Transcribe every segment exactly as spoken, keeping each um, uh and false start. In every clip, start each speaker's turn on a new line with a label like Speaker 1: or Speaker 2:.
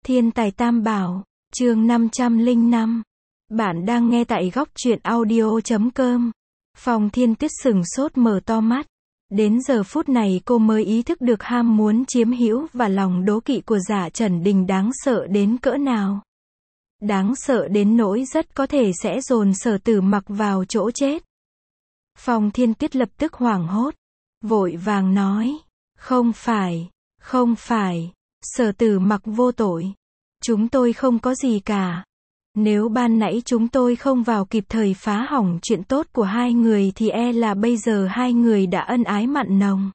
Speaker 1: Thiên tài tam bảo, chương năm trăm lẻ năm. Bạn đang nghe tại góc truyện audio chấm com. Phong Thiên Tuyết sừng sốt mở to mắt. Đến giờ phút này cô mới ý thức được ham muốn chiếm hữu và lòng đố kỵ của Dạ Trần Đình đáng sợ đến cỡ nào. Đáng sợ đến nỗi rất có thể sẽ dồn Sở Tử Mặc vào chỗ chết. Phong Thiên Tuyết lập tức hoảng hốt, vội vàng nói, không phải, không phải, Sở Tử Mặc vô tội. Chúng tôi không có gì cả. Nếu ban nãy chúng tôi không vào kịp thời phá hỏng chuyện tốt của hai người thì e là bây giờ hai người đã ân ái mặn nồng.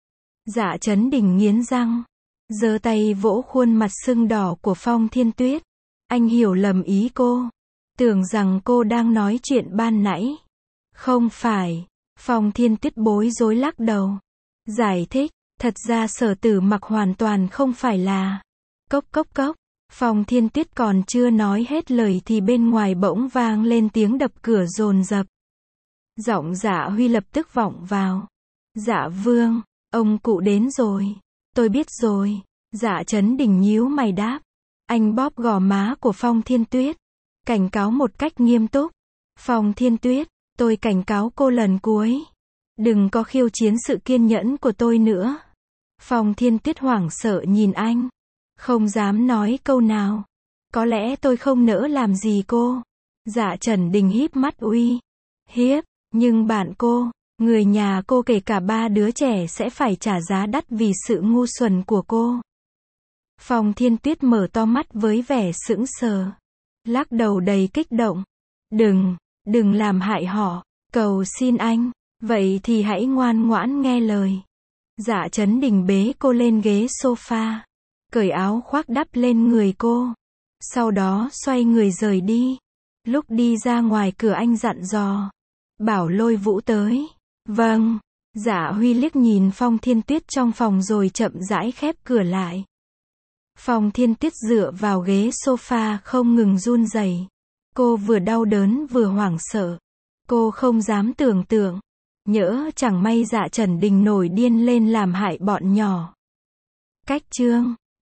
Speaker 1: Dạ Trấn Đình nghiến răng, giơ tay vỗ khuôn mặt sưng đỏ của Phong Thiên Tuyết. Anh hiểu lầm ý cô. Tưởng rằng cô đang nói chuyện ban nãy. Không phải. Phong Thiên Tuyết bối rối lắc đầu. Giải thích, thật ra Sở Tử Mặc hoàn toàn không phải là. Cốc cốc cốc. Phong Thiên Tuyết còn chưa nói hết lời thì bên ngoài bỗng vang lên tiếng đập cửa dồn dập. Giọng Dạ Huy lập tức vọng vào. Dạ Vương, ông cụ đến rồi. Tôi biết rồi. Dạ Trấn Đình nhíu mày đáp. Anh bóp gò má của Phong Thiên Tuyết, cảnh cáo một cách nghiêm túc. Phong Thiên Tuyết, tôi cảnh cáo cô lần cuối. Đừng có khiêu chiến sự kiên nhẫn của tôi nữa. Phong Thiên Tuyết hoảng sợ nhìn anh. Không dám nói câu nào. Có lẽ tôi không nỡ làm gì cô. Dạ Trần Đình híp mắt uy hiếp. Nhưng bạn cô, người nhà cô kể cả ba đứa trẻ sẽ phải trả giá đắt vì sự ngu xuẩn của cô. Phong Thiên Tuyết mở to mắt với vẻ sững sờ. Lắc đầu đầy kích động. Đừng, đừng làm hại họ. Cầu xin anh. Vậy thì hãy ngoan ngoãn nghe lời. Dạ Trấn Đình bế cô lên ghế sofa. Cởi áo khoác đắp lên người cô. Sau đó xoay người rời đi. Lúc đi ra ngoài cửa anh dặn dò. Bảo Lôi Vũ tới. Vâng. Dạ Huy liếc nhìn Phong Thiên Tuyết trong phòng rồi chậm rãi khép cửa lại. Phong Thiên Tuyết dựa vào ghế sofa không ngừng run rẩy. Cô vừa đau đớn vừa hoảng sợ. Cô không dám tưởng tượng. Nhỡ chẳng may Dạ Trần Đình nổi điên lên làm hại bọn nhỏ. Cách chương